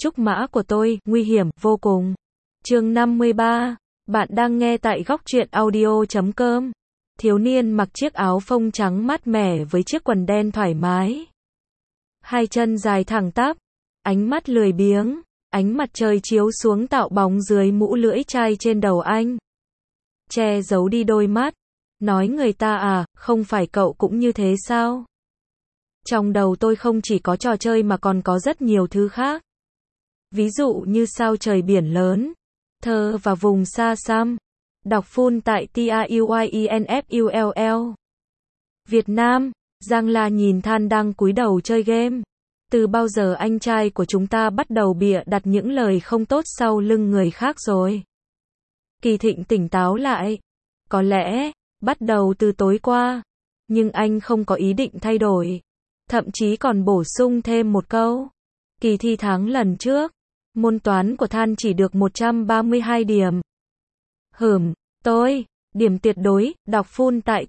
Trúc mã của tôi, nguy hiểm, vô cùng. Chương 53. Bạn đang nghe tại góc truyện audio.com. Thiếu niên mặc chiếc áo phông trắng mát mẻ với chiếc quần đen thoải mái. Hai chân dài thẳng tắp, ánh mắt lười biếng, ánh mặt trời chiếu xuống tạo bóng dưới mũ lưỡi chai trên đầu anh. Che giấu đi đôi mắt. Nói người ta à, không phải cậu cũng như thế sao? Trong đầu tôi không chỉ có trò chơi mà còn có rất nhiều thứ khác. Ví dụ như sao trời biển lớn, thơ và vùng xa xăm. Đọc full tại TAUYINFULL. Việt Nam, Giang La nhìn Than đang cúi đầu chơi game. Từ bao giờ anh trai của chúng ta bắt đầu bịa đặt những lời không tốt sau lưng người khác rồi? Kỳ Thịnh tỉnh táo lại. Có lẽ, bắt đầu từ tối qua. Nhưng anh không có ý định thay đổi. Thậm chí còn bổ sung thêm một câu. Kỳ thi tháng lần trước, môn toán của Than chỉ được 132 điểm. Điểm tuyệt đối, đọc full tại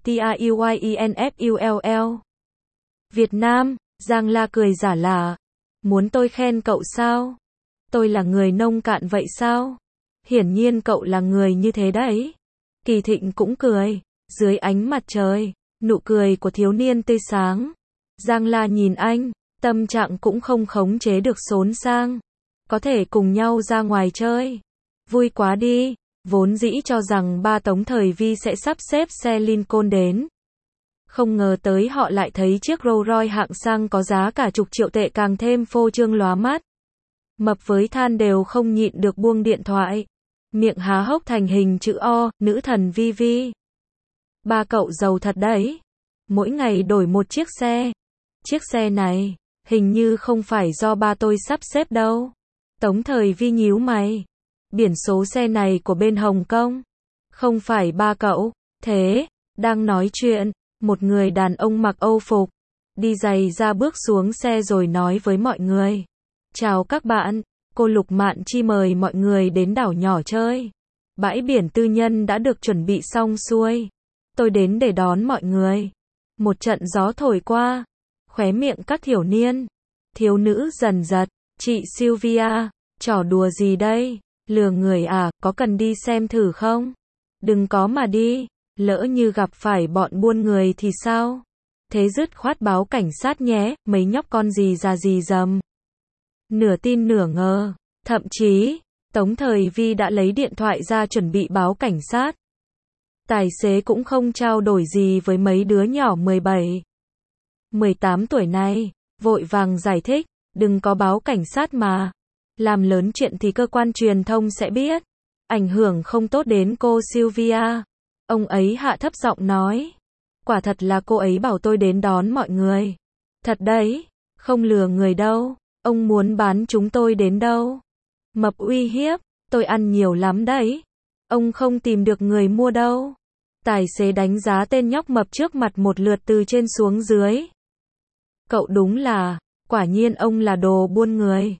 TAUYINFULL. Việt Nam, Giang La cười giả lả. Muốn tôi khen cậu sao? Tôi là người nông cạn vậy sao? Hiển nhiên cậu là người như thế đấy. Kỳ Thịnh cũng cười. Dưới ánh mặt trời, nụ cười của thiếu niên tươi sáng. Giang La nhìn anh, tâm trạng cũng không khống chế được xốn sang. Có thể cùng nhau ra ngoài chơi. Vui quá đi. Vốn dĩ cho rằng ba Tống Thời Vi sẽ sắp xếp xe Lincoln đến. Không ngờ tới họ lại thấy chiếc Rolls Royce hạng sang có giá cả chục triệu tệ càng thêm phô trương lóa mắt. Mập với Than đều không nhịn được buông điện thoại. Miệng há hốc thành hình chữ O, nữ thần Vi Vi. Ba cậu giàu thật đấy. Mỗi ngày đổi một chiếc xe. Chiếc xe này, hình như không phải do ba tôi sắp xếp đâu. Tống Thời Vi nhíu mày. Biển số xe này của bên Hồng Kông. Không phải ba cậu. Thế, đang nói chuyện, một người đàn ông mặc Âu phục, đi giày ra bước xuống xe rồi nói với mọi người. Chào các bạn, cô Lục Mạn Chi mời mọi người đến đảo nhỏ chơi. Bãi biển tư nhân đã được chuẩn bị xong xuôi. Tôi đến để đón mọi người. Một trận gió thổi qua, khóe miệng các thiếu niên, thiếu nữ dần giật. Chị Sylvia, trò đùa gì đây? Lừa người à, có cần đi xem thử không? Đừng có mà đi, lỡ như gặp phải bọn buôn người thì sao? Thế dứt khoát báo cảnh sát nhé, mấy nhóc con gì già gì dầm. Nửa tin nửa ngờ, thậm chí, Tống Thời Vi đã lấy điện thoại ra chuẩn bị báo cảnh sát. Tài xế cũng không trao đổi gì với mấy đứa nhỏ 17, 18 tuổi này, vội vàng giải thích, đừng có báo cảnh sát mà. Làm lớn chuyện thì cơ quan truyền thông sẽ biết. Ảnh hưởng không tốt đến cô Sylvia. Ông ấy hạ thấp giọng nói. Quả thật là cô ấy bảo tôi đến đón mọi người. Thật đấy, không lừa người đâu. Ông muốn bán chúng tôi đến đâu? Mập uy hiếp, tôi ăn nhiều lắm đấy. Ông không tìm được người mua đâu. Tài xế đánh giá tên nhóc mập trước mặt một lượt từ trên xuống dưới. Cậu đúng là, quả nhiên ông là đồ buôn người.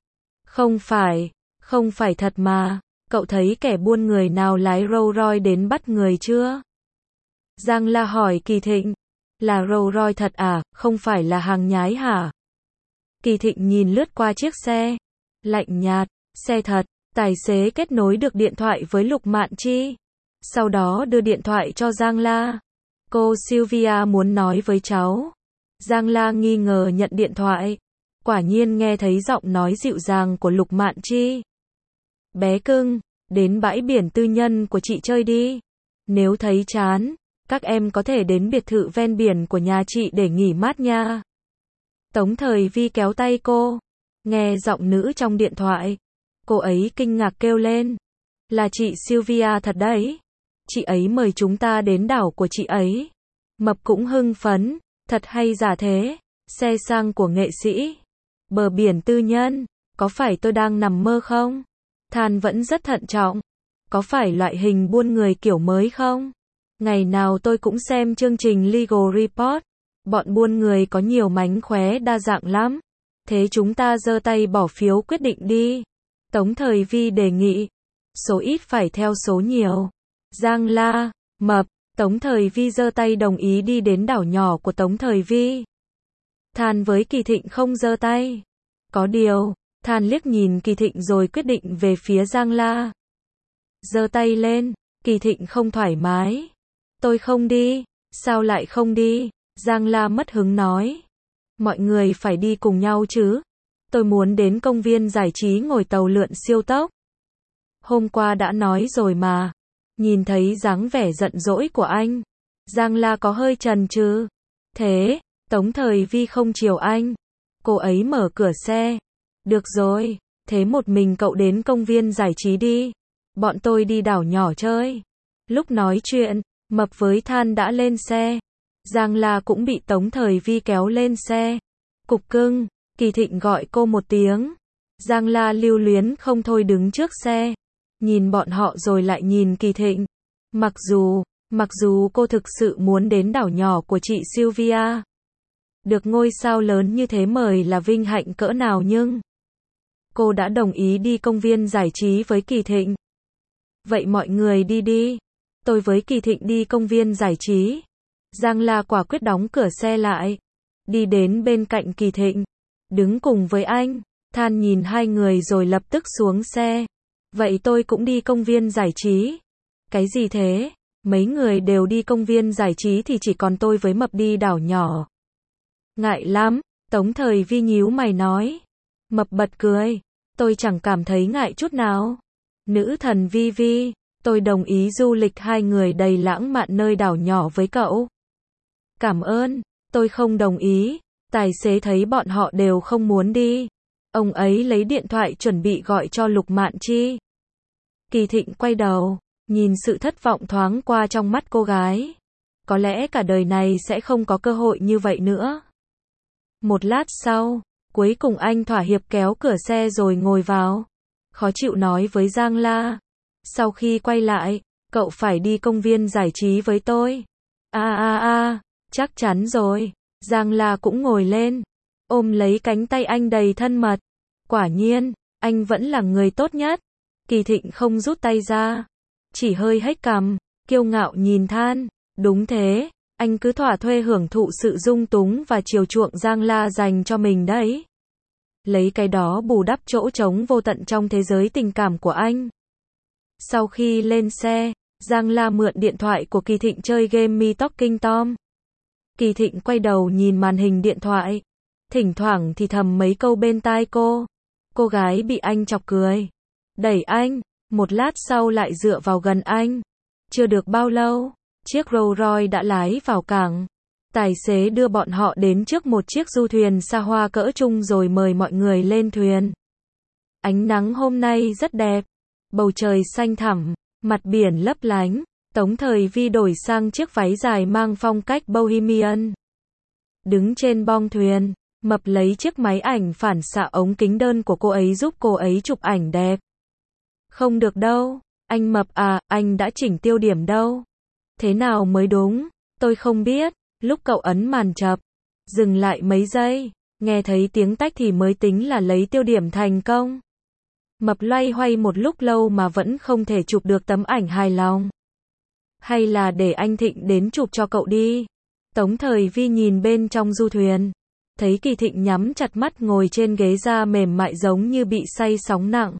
Không phải thật mà, cậu thấy kẻ buôn người nào lái Rolls Royce đến bắt người chưa? Giang La hỏi Kỳ Thịnh, là Rolls Royce thật à, không phải là hàng nhái hả? Kỳ Thịnh nhìn lướt qua chiếc xe, lạnh nhạt, xe thật. Tài xế kết nối được điện thoại với Lục Mạn Chi, sau đó đưa điện thoại cho Giang La. Cô Sylvia muốn nói với cháu. Giang La nghi ngờ nhận điện thoại. Quả nhiên nghe thấy giọng nói dịu dàng của Lục Mạn Chi. Bé cưng, đến bãi biển tư nhân của chị chơi đi. Nếu thấy chán, các em có thể đến biệt thự ven biển của nhà chị để nghỉ mát nha. Tống Thời Vi kéo tay cô. Nghe giọng nữ trong điện thoại, cô ấy kinh ngạc kêu lên. Là chị Sylvia thật đấy. Chị ấy mời chúng ta đến đảo của chị ấy. Mập cũng hưng phấn. Thật hay giả thế? Xe sang của nghệ sĩ. Bờ biển tư nhân. Có phải tôi đang nằm mơ không? Than vẫn rất thận trọng. Có phải loại hình buôn người kiểu mới không? Ngày nào tôi cũng xem chương trình Legal Report. Bọn buôn người có nhiều mánh khóe đa dạng lắm. Thế chúng ta giơ tay bỏ phiếu quyết định đi. Tống Thời Vi đề nghị. Số ít phải theo số nhiều. Giang La, Mập, Tống Thời Vi giơ tay đồng ý đi đến đảo nhỏ của Tống Thời Vi. Than với Kỳ Thịnh không giơ tay. Có điều, Than liếc nhìn Kỳ Thịnh rồi quyết định về phía Giang La. Giơ tay lên, Kỳ Thịnh không thoải mái. Tôi không đi. Sao lại không đi? Giang La mất hứng nói. Mọi người phải đi cùng nhau chứ. Tôi muốn đến công viên giải trí ngồi tàu lượn siêu tốc. Hôm qua đã nói rồi mà. Nhìn thấy dáng vẻ giận dỗi của anh, Giang La có hơi chần chừ. Thế, Tống Thời Vi không chiều anh. Cô ấy mở cửa xe. Được rồi, thế một mình cậu đến công viên giải trí đi. Bọn tôi đi đảo nhỏ chơi. Lúc nói chuyện, Mập với Than đã lên xe. Giang La cũng bị Tống Thời Vi kéo lên xe. Cục cưng, Kỳ Thịnh gọi cô một tiếng. Giang La lưu luyến không thôi đứng trước xe. Nhìn bọn họ rồi lại nhìn Kỳ Thịnh. Mặc dù cô thực sự muốn đến đảo nhỏ của chị Sylvia. Được ngôi sao lớn như thế mời là vinh hạnh cỡ nào nhưng cô đã đồng ý đi công viên giải trí với Kỳ Thịnh. Vậy mọi người đi đi. Tôi với Kỳ Thịnh đi công viên giải trí. Giang La quả quyết đóng cửa xe lại. Đi đến bên cạnh Kỳ Thịnh. Đứng cùng với anh. Than nhìn hai người rồi lập tức xuống xe. Vậy tôi cũng đi công viên giải trí. Cái gì thế? Mấy người đều đi công viên giải trí thì chỉ còn tôi với Mập đi đảo nhỏ. Ngại lắm, Tống Thời Vi nhíu mày nói. Mập bật cười. Tôi chẳng cảm thấy ngại chút nào. Nữ thần Vi Vi, tôi đồng ý du lịch hai người đầy lãng mạn nơi đảo nhỏ với cậu. Cảm ơn, tôi không đồng ý. Tài xế thấy bọn họ đều không muốn đi. Ông ấy lấy điện thoại chuẩn bị gọi cho Lục Mạn Chi. Kỳ Thịnh quay đầu, nhìn sự thất vọng thoáng qua trong mắt cô gái. Có lẽ cả đời này sẽ không có cơ hội như vậy nữa. Một lát sau, cuối cùng anh thỏa hiệp kéo cửa xe rồi ngồi vào. Khó chịu nói với Giang La. Sau khi quay lại, cậu phải đi công viên giải trí với tôi. Chắc chắn rồi. Giang La cũng ngồi lên, ôm lấy cánh tay anh đầy thân mật. Quả nhiên, anh vẫn là người tốt nhất. Kỳ Thịnh không rút tay ra, chỉ hơi hếch cằm, kiêu ngạo nhìn Than. Đúng thế, anh cứ thỏa thuê hưởng thụ sự dung túng và chiều chuộng Giang La dành cho mình đấy. Lấy cái đó bù đắp chỗ trống vô tận trong thế giới tình cảm của anh. Sau khi lên xe, Giang La mượn điện thoại của Kỳ Thịnh chơi game Me Talking Tom. Kỳ Thịnh quay đầu nhìn màn hình điện thoại, thỉnh thoảng thì thầm mấy câu bên tai cô. Cô gái bị anh chọc cười, đẩy anh, một lát sau lại dựa vào gần anh. Chưa được bao lâu, chiếc Rolls Royce đã lái vào cảng. Tài xế đưa bọn họ đến trước một chiếc du thuyền xa hoa cỡ trung rồi mời mọi người lên thuyền. Ánh nắng hôm nay rất đẹp, bầu trời xanh thẳm, mặt biển lấp lánh. Tống Thời Vi đổi sang chiếc váy dài mang phong cách bohemian. Đứng trên bong thuyền, Mập lấy chiếc máy ảnh phản xạ ống kính đơn của cô ấy giúp cô ấy chụp ảnh đẹp. Không được đâu, anh Mập à, anh đã chỉnh tiêu điểm đâu. Thế nào mới đúng, tôi không biết. Lúc cậu ấn màn chập, dừng lại mấy giây, nghe thấy tiếng tách thì mới tính là lấy tiêu điểm thành công. Mập loay hoay một lúc lâu mà vẫn không thể chụp được tấm ảnh hài lòng. Hay là để anh Thịnh đến chụp cho cậu đi. Tống Thời Vi nhìn bên trong du thuyền, thấy Kỳ Thịnh nhắm chặt mắt ngồi trên ghế da mềm mại giống như bị say sóng nặng.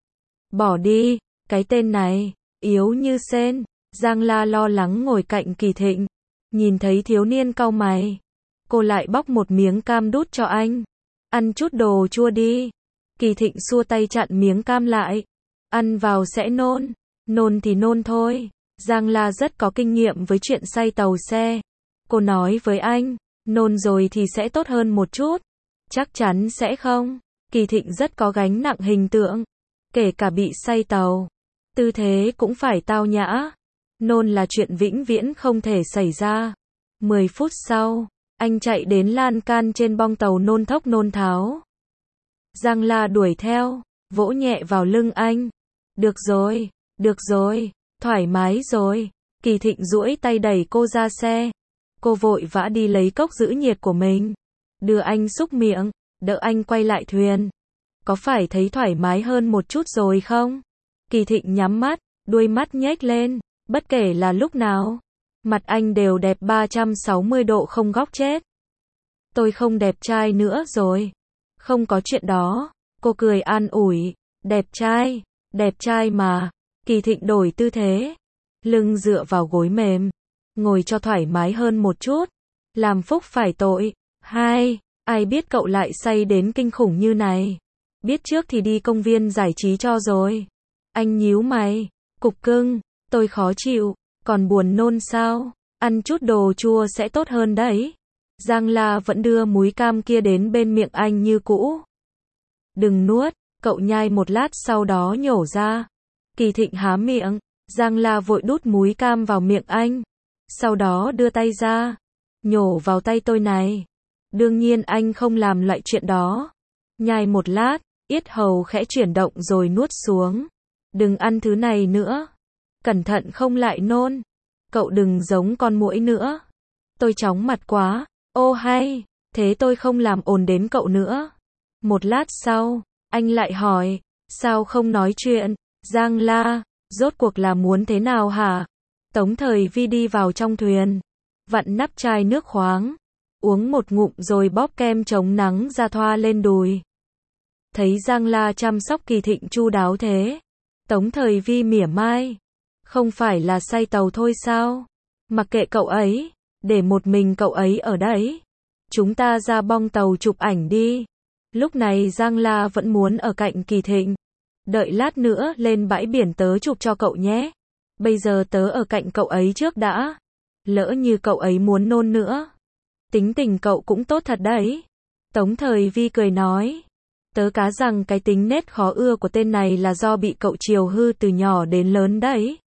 Bỏ đi, cái tên này, yếu như sên. Giang La lo lắng ngồi cạnh Kỳ Thịnh, nhìn thấy thiếu niên cau mày. Cô lại bóc một miếng cam đút cho anh. Ăn chút đồ chua đi. Kỳ Thịnh xua tay chặn miếng cam lại. Ăn vào sẽ nôn. Nôn thì nôn thôi. Giang La rất có kinh nghiệm với chuyện say tàu xe. Cô nói với anh, nôn rồi thì sẽ tốt hơn một chút. Chắc chắn sẽ không. Kỳ Thịnh rất có gánh nặng hình tượng. Kể cả bị say tàu, tư thế cũng phải tao nhã. Nôn là chuyện vĩnh viễn không thể xảy ra. 10 phút sau, anh chạy đến lan can trên bong tàu nôn thốc nôn tháo. Giang La đuổi theo, vỗ nhẹ vào lưng anh. Được rồi, thoải mái rồi. Kỳ Thịnh duỗi tay đẩy cô ra xe. Cô vội vã đi lấy cốc giữ nhiệt của mình, đưa anh xúc miệng, đỡ anh quay lại thuyền. Có phải thấy thoải mái hơn một chút rồi không? Kỳ Thịnh nhắm mắt, đuôi mắt nhếch lên. Bất kể là lúc nào, mặt anh đều đẹp 360 độ không góc chết. Tôi không đẹp trai nữa rồi. Không có chuyện đó. Cô cười an ủi, đẹp trai mà. Kỳ Thịnh đổi tư thế, lưng dựa vào gối mềm, ngồi cho thoải mái hơn một chút. Làm phúc phải tội. Ai biết cậu lại say đến kinh khủng như này. Biết trước thì đi công viên giải trí cho rồi. Anh nhíu mày, cục cưng, tôi khó chịu, còn buồn nôn sao? Ăn chút đồ chua sẽ tốt hơn đấy. Giang La vẫn đưa múi cam kia đến bên miệng anh như cũ. Đừng nuốt, cậu nhai một lát sau đó nhổ ra. Kỳ Thịnh há miệng, Giang La vội đút múi cam vào miệng anh. Sau đó đưa tay ra, nhổ vào tay tôi này. Đương nhiên anh không làm loại chuyện đó. Nhai một lát, yết hầu khẽ chuyển động rồi nuốt xuống. Đừng ăn thứ này nữa. Cẩn thận không lại nôn. Cậu đừng giống con muỗi nữa. Tôi chóng mặt quá. Ô hay, thế tôi không làm ồn đến cậu nữa. Một lát sau, anh lại hỏi, sao không nói chuyện? Giang La, rốt cuộc là muốn thế nào hả? Tống Thời Vi đi vào trong thuyền, vặn nắp chai nước khoáng, uống một ngụm rồi bóp kem chống nắng ra thoa lên đùi. Thấy Giang La chăm sóc Kỳ Thịnh chu đáo thế, Tống Thời Vi mỉa mai, không phải là say tàu thôi sao? Mặc kệ cậu ấy, để một mình cậu ấy ở đấy. Chúng ta ra bong tàu chụp ảnh đi. Lúc này Giang La vẫn muốn ở cạnh Kỳ Thịnh. Đợi lát nữa lên bãi biển tớ chụp cho cậu nhé. Bây giờ tớ ở cạnh cậu ấy trước đã. Lỡ như cậu ấy muốn nôn nữa. Tính tình cậu cũng tốt thật đấy. Tống Thời Vi cười nói. Tớ cá rằng cái tính nết khó ưa của tên này là do bị cậu chiều hư từ nhỏ đến lớn đấy.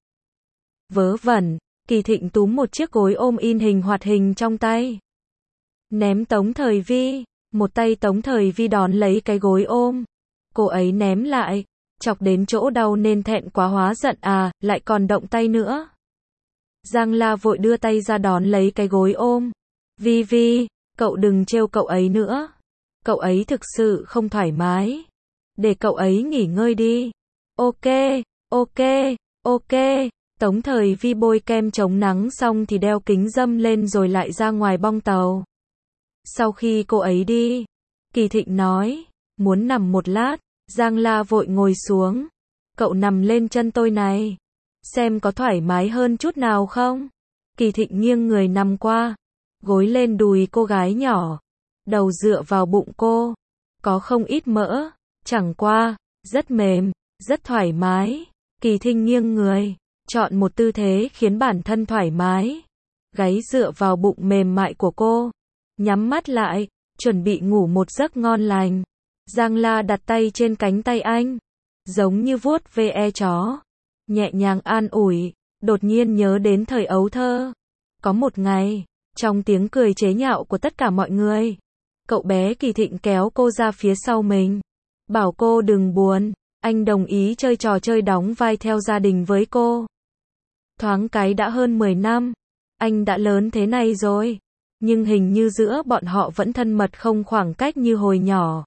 Vớ vẩn, Kỳ Thịnh túm một chiếc gối ôm in hình hoạt hình trong tay. Ném Tống Thời Vi. Một tay Tống Thời Vi đón lấy cái gối ôm. Cô ấy ném lại. Chọc đến chỗ đau nên thẹn quá hóa giận à, lại còn động tay nữa. Giang La vội đưa tay ra đón lấy cái gối ôm. Vi Vi, cậu đừng trêu cậu ấy nữa. Cậu ấy thực sự không thoải mái. Để cậu ấy nghỉ ngơi đi. Ok. Tống Thời Vi bôi kem chống nắng xong thì đeo kính râm lên rồi lại ra ngoài bong tàu. Sau khi cô ấy đi, Kỳ Thịnh nói, muốn nằm một lát. Giang La vội ngồi xuống. Cậu nằm lên chân tôi này. Xem có thoải mái hơn chút nào không? Kỳ Thịnh nghiêng người nằm qua. Gối lên đùi cô gái nhỏ. Đầu dựa vào bụng cô. Có không ít mỡ. Chẳng qua, rất mềm, rất thoải mái. Kỳ Thịnh nghiêng người. Chọn một tư thế khiến bản thân thoải mái. Gáy dựa vào bụng mềm mại của cô. Nhắm mắt lại, chuẩn bị ngủ một giấc ngon lành. Giang La đặt tay trên cánh tay anh, giống như vuốt ve chó, nhẹ nhàng an ủi, đột nhiên nhớ đến thời ấu thơ. Có một ngày, trong tiếng cười chế nhạo của tất cả mọi người, cậu bé Kỳ Thịnh kéo cô ra phía sau mình, bảo cô đừng buồn, anh đồng ý chơi trò chơi đóng vai theo gia đình với cô. Thoáng cái đã hơn 10 năm, anh đã lớn thế này rồi, nhưng hình như giữa bọn họ vẫn thân mật không khoảng cách như hồi nhỏ.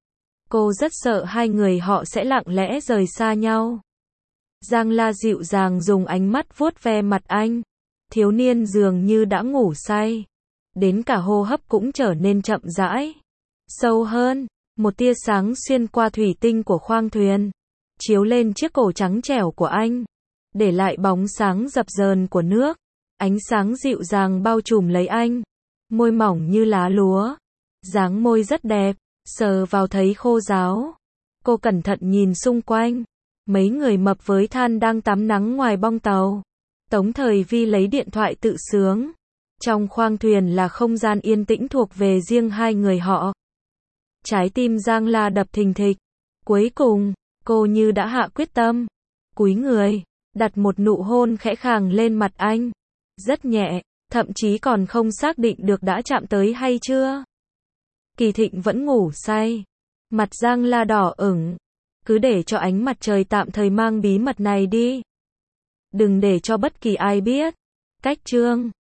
Cô rất sợ hai người họ sẽ lặng lẽ rời xa nhau. Giang La dịu dàng dùng ánh mắt vuốt ve mặt anh. Thiếu niên dường như đã ngủ say. Đến cả hô hấp cũng trở nên chậm rãi. Sâu hơn, một tia sáng xuyên qua thủy tinh của khoang thuyền. Chiếu lên chiếc cổ trắng trẻo của anh. Để lại bóng sáng dập dờn của nước. Ánh sáng dịu dàng bao trùm lấy anh. Môi mỏng như lá lúa. Dáng môi rất đẹp. Sờ vào thấy khô ráo. Cô cẩn thận nhìn xung quanh. Mấy người mập với than đang tắm nắng ngoài bong tàu. Tống Thời Vi lấy điện thoại tự sướng. Trong khoang thuyền là không gian yên tĩnh thuộc về riêng hai người họ. Trái tim Giang La đập thình thịch. Cuối cùng, cô như đã hạ quyết tâm. Cúi người, đặt một nụ hôn khẽ khàng lên mặt anh. Rất nhẹ, thậm chí còn không xác định được đã chạm tới hay chưa. Kỳ Thịnh vẫn ngủ say. Mặt Giang La đỏ ửng. Cứ để cho ánh mặt trời tạm thời mang bí mật này đi. Đừng để cho bất kỳ ai biết. Cách chương